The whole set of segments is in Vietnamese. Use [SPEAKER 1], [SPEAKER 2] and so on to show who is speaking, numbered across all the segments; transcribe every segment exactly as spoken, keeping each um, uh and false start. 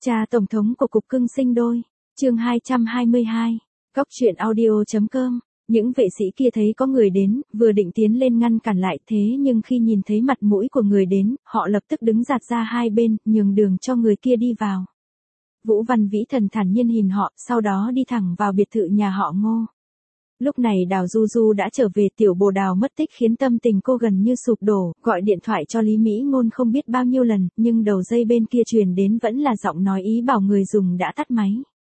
[SPEAKER 1] Cha Tổng thống của Cục Cưng Sinh Đôi, chương hai trăm hai mươi hai, Cóc truyện audio.com. Những vệ sĩ kia thấy có người đến, vừa định tiến lên ngăn cản lại, thế nhưng khi nhìn thấy mặt mũi của người đến, họ lập tức đứng dạt ra hai bên, nhường đường cho người kia đi vào. Vũ Văn Vĩ Thần thản nhiên nhìn họ, sau đó đi thẳng vào biệt thự nhà họ Ngô. Lúc này Đào Du Du đã trở về, tiểu bồ Đào mất tích khiến tâm tình cô gần như sụp đổ, gọi điện thoại cho Lý Mỹ Ngôn không biết bao nhiêu lần, nhưng đầu dây bên kia truyền đến vẫn là giọng nói ý bảo người dùng đã tắt máy.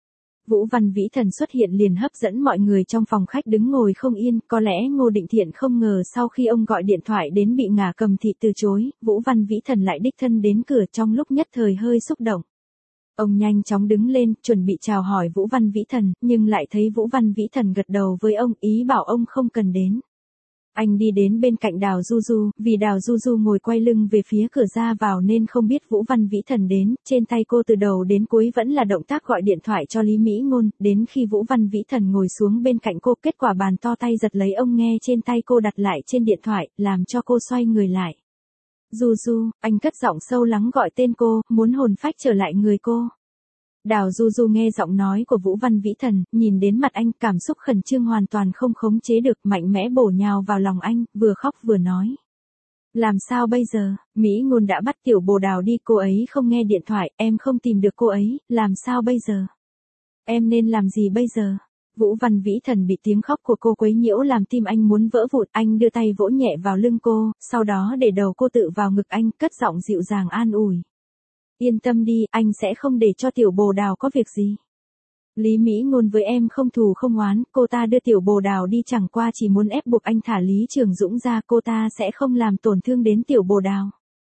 [SPEAKER 1] Vũ Văn Vĩ Thần xuất hiện liền hấp dẫn mọi người trong phòng khách đứng ngồi không yên, có lẽ Ngô Định Thiện không ngờ sau khi ông gọi điện thoại đến bị Ngả Cầm Thị từ chối, Vũ Văn Vĩ Thần lại đích thân đến cửa, trong lúc nhất thời hơi xúc động. Ông nhanh chóng đứng lên, chuẩn bị chào hỏi Vũ Văn Vĩ Thần, nhưng lại thấy Vũ Văn Vĩ Thần gật đầu với ông, ý bảo ông không cần đến. Anh đi đến bên cạnh Đào Du Du, vì Đào Du Du ngồi quay lưng về phía cửa ra vào nên không biết Vũ Văn Vĩ Thần đến, trên tay cô từ đầu đến cuối vẫn là động tác gọi điện thoại cho Lý Mỹ Ngôn, đến khi Vũ Văn Vĩ Thần ngồi xuống bên cạnh cô, kết quả bàn to tay giật lấy ông nghe trên tay cô đặt lại trên điện thoại, làm cho cô xoay người lại. Du Du, anh cất giọng sâu lắng gọi tên cô, muốn hồn phách trở lại người cô. Đào Du Du nghe giọng nói của Vũ Văn Vĩ Thần, nhìn đến mặt anh, cảm xúc khẩn trương hoàn toàn không khống chế được, mạnh mẽ bổ nhào vào lòng anh, vừa khóc vừa nói. Làm sao bây giờ, Mỹ Ngôn đã bắt tiểu bồ Đào đi, cô ấy không nghe điện thoại, em không tìm được cô ấy, làm sao bây giờ? Em nên làm gì bây giờ? Vũ Văn Vĩ Thần bị tiếng khóc của cô quấy nhiễu làm tim anh muốn vỡ vụn, anh đưa tay vỗ nhẹ vào lưng cô, sau đó để đầu cô tự vào ngực anh, cất giọng dịu dàng an ủi. Yên tâm đi, anh sẽ không để cho tiểu bồ Đào có việc gì. Lý Mỹ Ngôn với em không thù không oán, cô ta đưa tiểu bồ Đào đi chẳng qua chỉ muốn ép buộc anh thả Lý Trường Dũng ra, cô ta sẽ không làm tổn thương đến tiểu bồ Đào.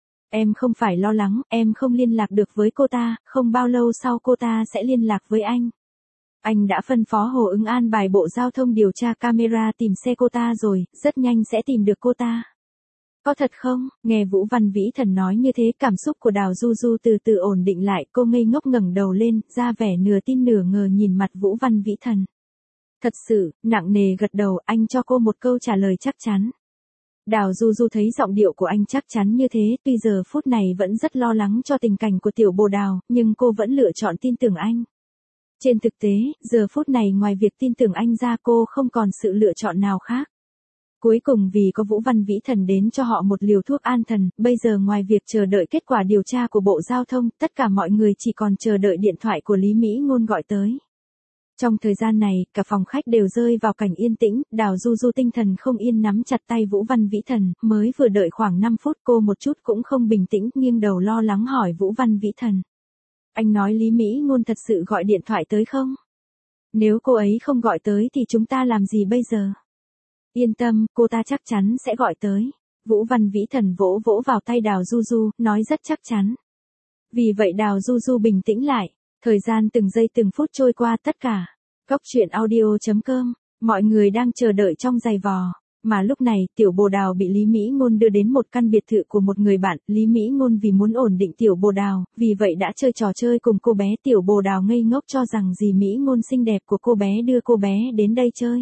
[SPEAKER 1] Em không phải lo lắng, em không liên lạc được với cô ta, không bao lâu sau cô ta sẽ liên lạc với anh. Anh đã phân phó Hồ Ứng an bài bộ giao thông điều tra camera tìm xe cô ta rồi, rất nhanh sẽ tìm được cô ta. Có thật không? Nghe Vũ Văn Vĩ Thần nói như thế, cảm xúc của Đào Du Du từ từ ổn định lại, cô ngây ngốc ngẩng đầu lên, ra vẻ nửa tin nửa ngờ nhìn mặt Vũ Văn Vĩ Thần. Thật sự, nặng nề gật đầu, anh cho cô một câu trả lời chắc chắn. Đào Du Du thấy giọng điệu của anh chắc chắn như thế, tuy giờ phút này vẫn rất lo lắng cho tình cảnh của tiểu bồ Đào, nhưng cô vẫn lựa chọn tin tưởng anh. Trên thực tế, giờ phút này ngoài việc tin tưởng anh ra, cô không còn sự lựa chọn nào khác. Cuối cùng vì có Vũ Văn Vĩ Thần đến cho họ một liều thuốc an thần, bây giờ ngoài việc chờ đợi kết quả điều tra của Bộ Giao thông, tất cả mọi người chỉ còn chờ đợi điện thoại của Lý Mỹ Ngôn gọi tới. Trong thời gian này, cả phòng khách đều rơi vào cảnh yên tĩnh, Đào Du Du tinh thần không yên nắm chặt tay Vũ Văn Vĩ Thần, mới vừa đợi khoảng năm phút cô một chút cũng không bình tĩnh, nghiêng đầu lo lắng hỏi Vũ Văn Vĩ Thần. Anh nói Lý Mỹ Ngôn thật sự gọi điện thoại tới không? Nếu cô ấy không gọi tới thì chúng ta làm gì bây giờ? Yên tâm, cô ta chắc chắn sẽ gọi tới. Vũ Văn Vĩ Thần vỗ vỗ vào tay Đào Du Du, nói rất chắc chắn. Vì vậy Đào Du Du bình tĩnh lại. Thời gian từng giây từng phút trôi qua, tất cả. Cóc truyện audio.com. Mọi người đang chờ đợi trong giày vò. Mà lúc này, tiểu bồ Đào bị Lý Mỹ Ngôn đưa đến một căn biệt thự của một người bạn. Lý Mỹ Ngôn vì muốn ổn định tiểu bồ Đào, vì vậy đã chơi trò chơi cùng cô bé. Tiểu bồ Đào ngây ngốc cho rằng dì Mỹ Ngôn xinh đẹp của cô bé đưa cô bé đến đây chơi.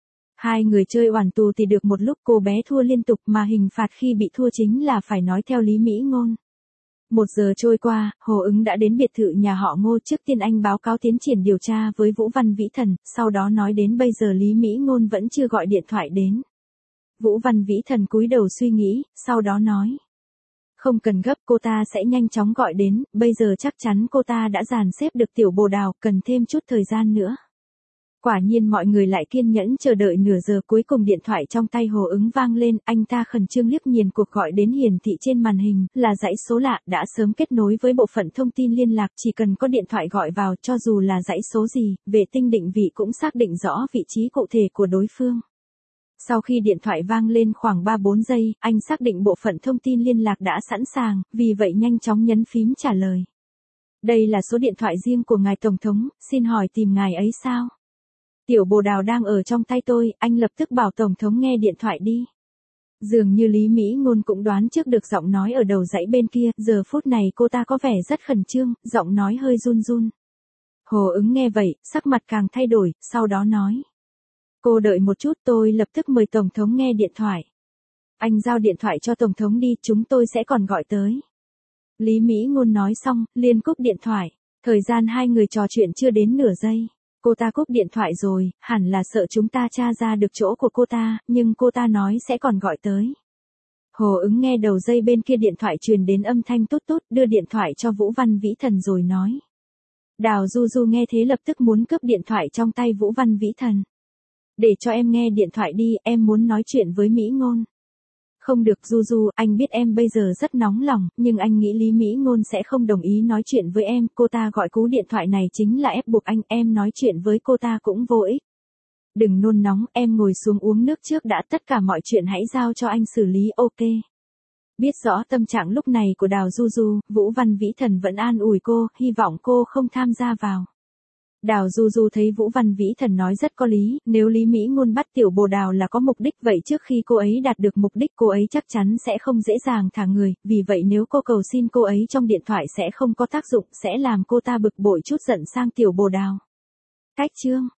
[SPEAKER 1] Hai người chơi oản tù thì được một lúc, cô bé thua liên tục, mà hình phạt khi bị thua chính là phải nói theo Lý Mỹ Ngôn. Một giờ trôi qua, Hồ Ứng đã đến biệt thự nhà họ Ngô, trước tiên anh báo cáo tiến triển điều tra với Vũ Văn Vĩ Thần, sau đó nói đến bây giờ Lý Mỹ Ngôn vẫn chưa gọi điện thoại đến. Vũ Văn Vĩ Thần cúi đầu suy nghĩ, sau đó nói. Không cần gấp, cô ta sẽ nhanh chóng gọi đến, bây giờ chắc chắn cô ta đã dàn xếp được tiểu bồ Đào, cần thêm chút thời gian nữa. Quả nhiên mọi người lại kiên nhẫn chờ đợi nửa giờ, cuối cùng điện thoại trong tay Hồ Ứng vang lên, anh ta khẩn trương liếc nhìn cuộc gọi đến hiển thị trên màn hình, là dãy số lạ, đã sớm kết nối với bộ phận thông tin liên lạc, chỉ cần có điện thoại gọi vào, cho dù là dãy số gì, vệ tinh định vị cũng xác định rõ vị trí cụ thể của đối phương. Sau khi điện thoại vang lên khoảng ba bốn giây, anh xác định bộ phận thông tin liên lạc đã sẵn sàng, vì vậy nhanh chóng nhấn phím trả lời. Đây là số điện thoại riêng của ngài Tổng thống, xin hỏi tìm ngài ấy sao? Tiểu bồ Đào đang ở trong tay tôi, anh lập tức bảo Tổng thống nghe điện thoại đi. Dường như Lý Mỹ Ngôn cũng đoán trước được giọng nói ở đầu dãy bên kia, giờ phút này cô ta có vẻ rất khẩn trương, giọng nói hơi run run. Hồ Ứng nghe vậy, sắc mặt càng thay đổi, sau đó nói. Cô đợi một chút, tôi lập tức mời Tổng thống nghe điện thoại. Anh giao điện thoại cho Tổng thống đi, chúng tôi sẽ còn gọi tới. Lý Mỹ Ngôn nói xong, liền cúp điện thoại. Thời gian hai người trò chuyện chưa đến nửa giây. Cô ta cúp điện thoại rồi, hẳn là sợ chúng ta tra ra được chỗ của cô ta, nhưng cô ta nói sẽ còn gọi tới. Hồ ứng nghe đầu dây bên kia điện thoại truyền đến âm thanh tút tút, đưa điện thoại cho Vũ Văn Vĩ Thần rồi nói. Đào Du Du nghe thế lập tức muốn cướp điện thoại trong tay Vũ Văn Vĩ Thần. Để cho em nghe điện thoại đi, em muốn nói chuyện với Mỹ Ngôn. Không được Du Du, anh biết em bây giờ rất nóng lòng, nhưng anh nghĩ Lý Mỹ Ngôn sẽ không đồng ý nói chuyện với em, cô ta gọi cú điện thoại này chính là ép buộc anh, em nói chuyện với cô ta cũng vô ích. Đừng nôn nóng, em ngồi xuống uống nước trước đã, tất cả mọi chuyện hãy giao cho anh xử lý, ok. Biết rõ tâm trạng lúc này của Đào Du Du, Vũ Văn Vĩ Thần vẫn an ủi cô, hy vọng cô không tham gia vào. Đào Du Du thấy Vũ Văn Vĩ Thần nói rất có lý, nếu Lý Mỹ Ngôn bắt tiểu bồ Đào là có mục đích, vậy trước khi cô ấy đạt được mục đích cô ấy chắc chắn sẽ không dễ dàng thả người, vì vậy nếu cô cầu xin cô ấy trong điện thoại sẽ không có tác dụng, sẽ làm cô ta bực bội chút giận sang tiểu bồ Đào. Cách chương